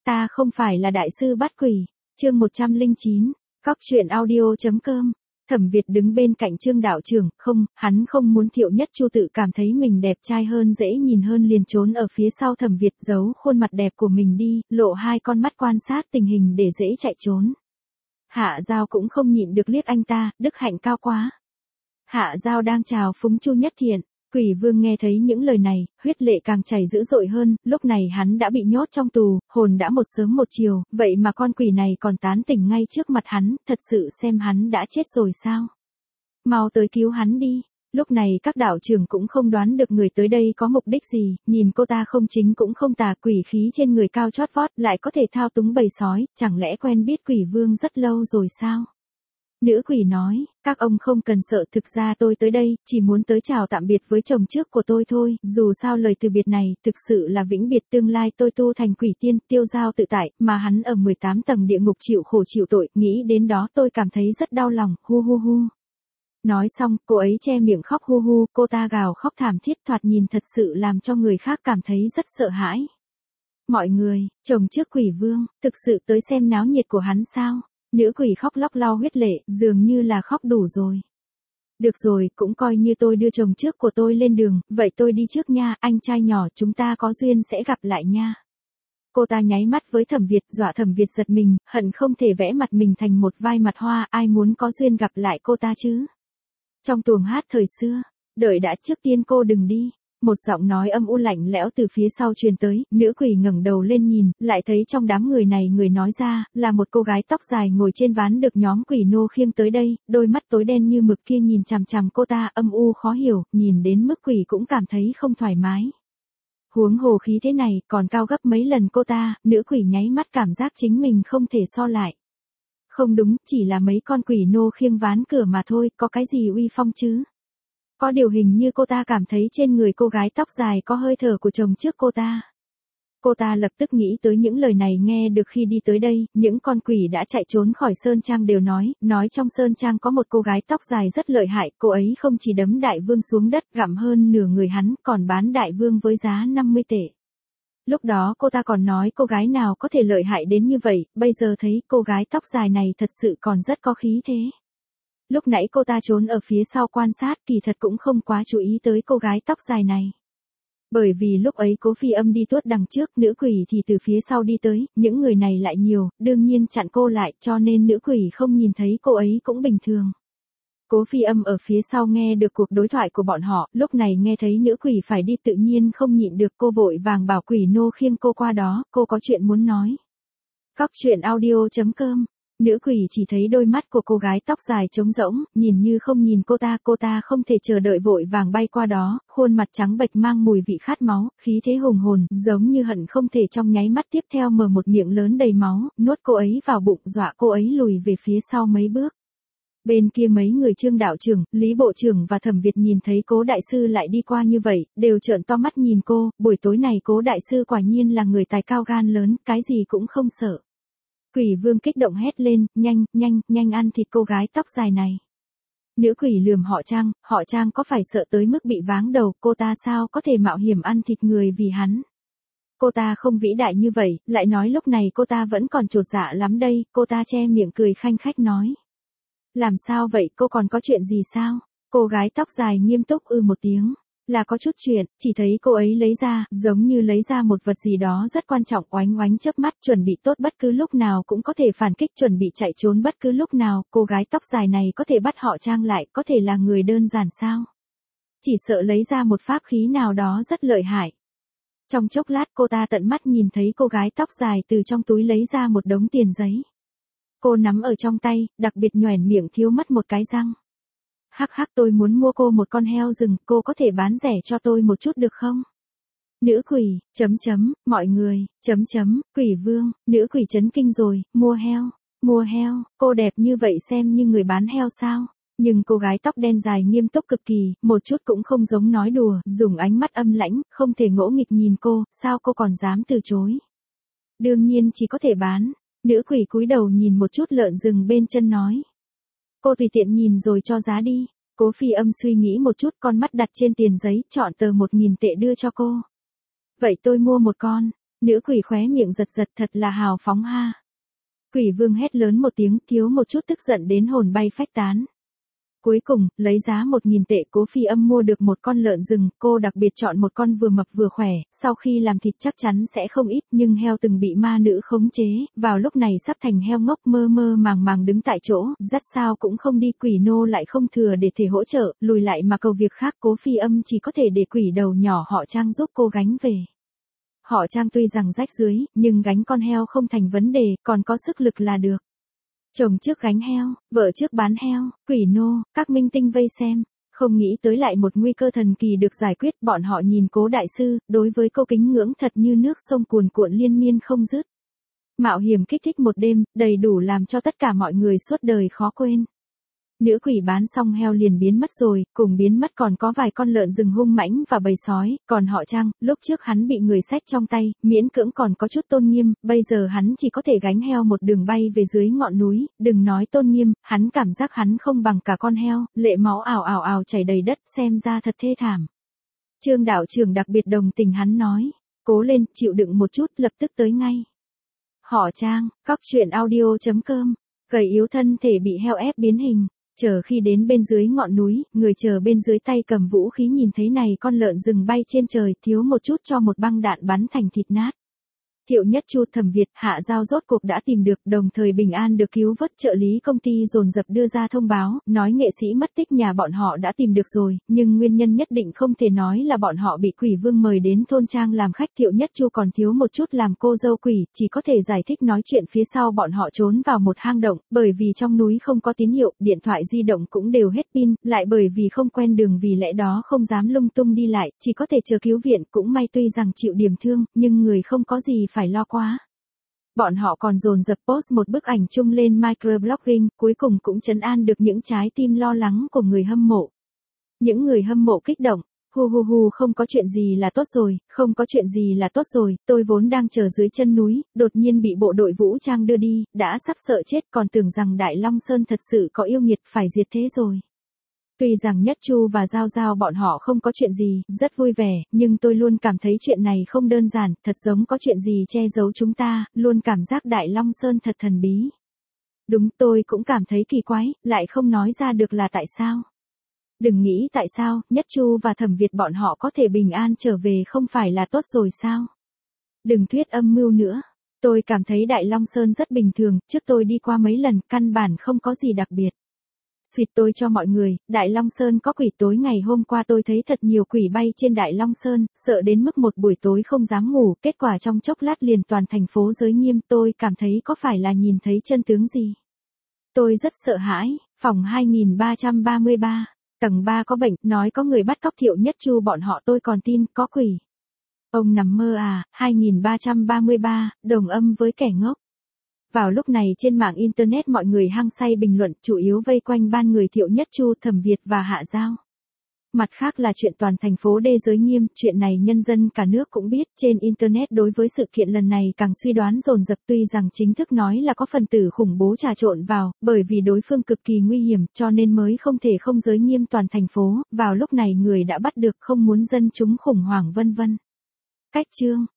ta không phải là đại sư bắt quỷ. Chương 109, Cóc truyện audio.com. Thẩm Việt đứng bên cạnh Trương đạo trưởng, hắn không muốn Thiệu Nhất Chu tự cảm thấy mình đẹp trai hơn dễ nhìn hơn liền trốn ở phía sau Thẩm Việt giấu khuôn mặt đẹp của mình đi, lộ hai con mắt quan sát tình hình để dễ chạy trốn. Hạ Giao cũng không nhịn được liếc anh ta, đức hạnh cao quá. Hạ Giao đang chào phúng Chu Nhất Thiện. Quỷ Vương nghe thấy những lời này, huyết lệ càng chảy dữ dội hơn, lúc này hắn đã bị nhốt trong tù, hồn đã một sớm một chiều, vậy mà con quỷ này còn tán tỉnh ngay trước mặt hắn, thật sự xem hắn đã chết rồi sao? Mau tới cứu hắn đi. Lúc này các đạo trưởng cũng không đoán được người tới đây có mục đích gì, nhìn cô ta không chính cũng không tà, quỷ khí trên người cao chót vót, lại có thể thao túng bầy sói, chẳng lẽ quen biết Quỷ Vương rất lâu rồi sao? Nữ quỷ nói, các ông không cần sợ, thực ra tôi tới đây, chỉ muốn tới chào tạm biệt với chồng trước của tôi thôi, dù sao lời từ biệt này, thực sự là vĩnh biệt, tương lai tôi tu thành quỷ tiên, tiêu dao tự tại, mà hắn ở 18 tầng địa ngục chịu khổ chịu tội, nghĩ đến đó tôi cảm thấy rất đau lòng, hu hu hu. Nói xong, cô ấy che miệng khóc hu hu, cô ta gào khóc thảm thiết, thoạt nhìn thật sự làm cho người khác cảm thấy rất sợ hãi. Mọi người, chồng trước Quỷ Vương, thực sự tới xem náo nhiệt của hắn sao? Nữ quỷ khóc lóc lau huyết lệ, dường như là khóc đủ rồi. Được rồi, cũng coi như tôi đưa chồng trước của tôi lên đường, vậy tôi đi trước nha, anh trai nhỏ, chúng ta có duyên sẽ gặp lại nha. Cô ta nháy mắt với Thẩm Việt, dọa Thẩm Việt giật mình, hận không thể vẽ mặt mình thành một vai mặt hoa, ai muốn có duyên gặp lại cô ta chứ. Trong tuồng hát thời xưa, đợi đã, trước tiên cô đừng đi. Một giọng nói âm u lạnh lẽo từ phía sau truyền tới, nữ quỷ ngẩng đầu lên nhìn, lại thấy trong đám người này người nói ra, là một cô gái tóc dài ngồi trên ván được nhóm quỷ nô khiêng tới đây, đôi mắt tối đen như mực kia nhìn chằm chằm cô ta, âm u khó hiểu, nhìn đến mức quỷ cũng cảm thấy không thoải mái. Huống hồ khí thế này, còn cao gấp mấy lần cô ta, nữ quỷ nháy mắt cảm giác chính mình không thể so lại. Không đúng, chỉ là mấy con quỷ nô khiêng ván cửa mà thôi, có cái gì uy phong chứ? Có điều hình như cô ta cảm thấy trên người cô gái tóc dài có hơi thở của chồng trước cô ta. Cô ta lập tức nghĩ tới những lời này nghe được khi đi tới đây, những con quỷ đã chạy trốn khỏi Sơn Trang đều nói trong Sơn Trang có một cô gái tóc dài rất lợi hại, cô ấy không chỉ đấm đại vương xuống đất gặm hơn nửa người hắn, còn bán đại vương với giá 50 tệ. Lúc đó cô ta còn nói cô gái nào có thể lợi hại đến như vậy, bây giờ thấy cô gái tóc dài này thật sự còn rất có khí thế. Lúc nãy cô ta trốn ở phía sau quan sát, kỳ thật cũng không quá chú ý tới cô gái tóc dài này. Bởi vì lúc ấy Cố Phi Âm đi tuốt đằng trước, nữ quỷ thì từ phía sau đi tới, những người này lại nhiều, đương nhiên chặn cô lại, cho nên nữ quỷ không nhìn thấy cô ấy cũng bình thường. Cố Phi Âm ở phía sau nghe được cuộc đối thoại của bọn họ, lúc này nghe thấy nữ quỷ phải đi tự nhiên không nhịn được, cô vội vàng bảo quỷ nô khiêng cô qua đó, cô có chuyện muốn nói. Cóc truyện audio.com. Nữ quỷ chỉ thấy đôi mắt của cô gái tóc dài trống rỗng, nhìn như không nhìn cô ta không thể chờ đợi vội vàng bay qua đó, khuôn mặt trắng bệch mang mùi vị khát máu, khí thế hùng hồn, giống như hận không thể trong nháy mắt tiếp theo mở một miệng lớn đầy máu, nuốt cô ấy vào bụng, dọa cô ấy lùi về phía sau mấy bước. Bên kia mấy người Trương đạo trưởng, Lý bộ trưởng và Thẩm Việt nhìn thấy Cố đại sư lại đi qua như vậy, đều trợn to mắt nhìn cô, buổi tối này Cố đại sư quả nhiên là người tài cao gan lớn, cái gì cũng không sợ. Quỷ Vương kích động hét lên, nhanh ăn thịt cô gái tóc dài này. Nữ quỷ lườm họ Trang có phải sợ tới mức bị váng đầu, cô ta sao có thể mạo hiểm ăn thịt người vì hắn. Cô ta không vĩ đại như vậy, lại nói lúc này cô ta vẫn còn chột dạ lắm đây, cô ta che miệng cười khanh khách nói. Làm sao vậy, cô còn có chuyện gì sao? Cô gái tóc dài nghiêm túc một tiếng. Là có chút chuyện, chỉ thấy cô ấy lấy ra, giống như lấy ra một vật gì đó rất quan trọng, oánh oánh chớp mắt, chuẩn bị tốt bất cứ lúc nào cũng có thể phản kích, chuẩn bị chạy trốn bất cứ lúc nào, cô gái tóc dài này có thể bắt họ Trang lại, có thể là người đơn giản sao? Chỉ sợ lấy ra một pháp khí nào đó rất lợi hại. Trong chốc lát cô ta tận mắt nhìn thấy cô gái tóc dài từ trong túi lấy ra một đống tiền giấy. Cô nắm ở trong tay, đặc biệt nhoẻn miệng thiếu mất một cái răng. Hắc, tôi muốn mua cô một con heo rừng, cô có thể bán rẻ cho tôi một chút được không? Nữ quỷ, mọi người, Quỷ Vương, nữ quỷ chấn kinh rồi, mua heo, cô đẹp như vậy xem như người bán heo sao? Nhưng cô gái tóc đen dài nghiêm túc cực kỳ, một chút cũng không giống nói đùa, dùng ánh mắt âm lãnh, không thể ngỗ nghịch nhìn cô, sao cô còn dám từ chối? Đương nhiên chỉ có thể bán, nữ quỷ cúi đầu nhìn một chút lợn rừng bên chân nói. Cô tùy tiện nhìn rồi cho giá đi. Cố Phi Âm suy nghĩ một chút, con mắt đặt trên tiền giấy, chọn tờ 1.000 tệ đưa cho cô. Vậy tôi mua một con. Nữ quỷ khóe miệng giật giật thật là hào phóng ha. Quỷ vương hét lớn một tiếng, thiếu một chút tức giận đến hồn bay phách tán. Cuối cùng, lấy giá 1.000 tệ Cố Phi Âm mua được một con lợn rừng, cô đặc biệt chọn một con vừa mập vừa khỏe, sau khi làm thịt chắc chắn sẽ không ít, nhưng heo từng bị ma nữ khống chế, vào lúc này sắp thành heo ngốc mơ mơ màng màng đứng tại chỗ, dắt sao cũng không đi, quỷ nô lại không thừa để thể hỗ trợ, lùi lại mà cầu việc khác, Cố Phi Âm chỉ có thể để quỷ đầu nhỏ họ Trang giúp cô gánh về. Họ Trang tuy rằng rách dưới, nhưng gánh con heo không thành vấn đề, còn có sức lực là được. Chồng trước gánh heo, vợ trước bán heo, quỷ nô, các minh tinh vây xem, không nghĩ tới lại một nguy cơ thần kỳ được giải quyết, bọn họ nhìn Cố đại sư, đối với cô kính ngưỡng thật như nước sông cuồn cuộn liên miên không dứt. Mạo hiểm kích thích một đêm, đầy đủ làm cho tất cả mọi người suốt đời khó quên. Nữ quỷ bán xong heo liền biến mất rồi, cùng biến mất còn có vài con lợn rừng hung mãnh và bầy sói, còn họ Trang, lúc trước hắn bị người xách trong tay, miễn cưỡng còn có chút tôn nghiêm, bây giờ hắn chỉ có thể gánh heo một đường bay về dưới ngọn núi, đừng nói tôn nghiêm, hắn cảm giác hắn không bằng cả con heo, lệ máu ào ào ào chảy đầy đất, xem ra thật thê thảm. Trương đạo trưởng đặc biệt đồng tình hắn nói, cố lên, chịu đựng một chút, lập tức tới ngay. Họ Trang, coctruyện.audio.com, gầy yếu thân thể bị heo ép biến hình. Chờ khi đến bên dưới ngọn núi, người chờ bên dưới tay cầm vũ khí nhìn thấy này con lợn rừng bay trên trời, thiếu một chút cho một băng đạn bắn thành thịt nát. Thiệu Nhất Chu, Thẩm Việt, Hạ Giao rốt cuộc đã tìm được, đồng thời Bình An được cứu vớt, trợ lý công ty dồn dập đưa ra thông báo, nói nghệ sĩ mất tích nhà bọn họ đã tìm được rồi, nhưng nguyên nhân nhất định không thể nói là bọn họ bị quỷ vương mời đến thôn trang làm khách. Thiệu Nhất Chu còn thiếu một chút làm cô dâu quỷ, chỉ có thể giải thích nói chuyện phía sau bọn họ trốn vào một hang động, bởi vì trong núi không có tín hiệu, điện thoại di động cũng đều hết pin, lại bởi vì không quen đường vì lẽ đó không dám lung tung đi lại, chỉ có thể chờ cứu viện, cũng may tuy rằng chịu điểm thương, nhưng người không có gì phải lo quá. Bọn họ còn dồn dập post một bức ảnh chung lên microblogging, cuối cùng cũng trấn an được những trái tim lo lắng của người hâm mộ. Những người hâm mộ kích động, hu không có chuyện gì là tốt rồi, không có chuyện gì là tốt rồi, tôi vốn đang chờ dưới chân núi, đột nhiên bị bộ đội vũ trang đưa đi, đã sắp sợ chết, còn tưởng rằng Đại Long Sơn thật sự có yêu nghiệt phải diệt thế rồi. Tuy rằng Nhất Chu và Giao Giao bọn họ không có chuyện gì, rất vui vẻ, nhưng tôi luôn cảm thấy chuyện này không đơn giản, thật giống có chuyện gì che giấu chúng ta, luôn cảm giác Đại Long Sơn thật thần bí. Đúng, tôi cũng cảm thấy kỳ quái, lại không nói ra được là tại sao. Đừng nghĩ tại sao, Nhất Chu và Thẩm Việt bọn họ có thể bình an trở về không phải là tốt rồi sao? Đừng thuyết âm mưu nữa. Tôi cảm thấy Đại Long Sơn rất bình thường, trước tôi đi qua mấy lần, căn bản không có gì đặc biệt. Suýt tôi cho mọi người, Đại Long Sơn có quỷ, tối ngày hôm qua tôi thấy thật nhiều quỷ bay trên Đại Long Sơn, sợ đến mức một buổi tối không dám ngủ, kết quả trong chốc lát liền toàn thành phố giới nghiêm, tôi cảm thấy có phải là nhìn thấy chân tướng gì. Tôi rất sợ hãi, phòng 2333, tầng 3 có bệnh, nói có người bắt cóc Thiệu Nhất Chu bọn họ, tôi còn tin, có quỷ. Ông nằm mơ à, 2333, đồng âm với kẻ ngốc. Vào lúc này trên mạng Internet mọi người hăng say bình luận, chủ yếu vây quanh ban người Thiệu Nhất Chu, Thẩm Việt và Hạ Giao. Mặt khác là chuyện toàn thành phố đê giới nghiêm, chuyện này nhân dân cả nước cũng biết, trên Internet đối với sự kiện lần này càng suy đoán dồn dập, tuy rằng chính thức nói là có phần tử khủng bố trà trộn vào, bởi vì đối phương cực kỳ nguy hiểm, cho nên mới không thể không giới nghiêm toàn thành phố, vào lúc này người đã bắt được, không muốn dân chúng khủng hoảng vân vân. Cách chương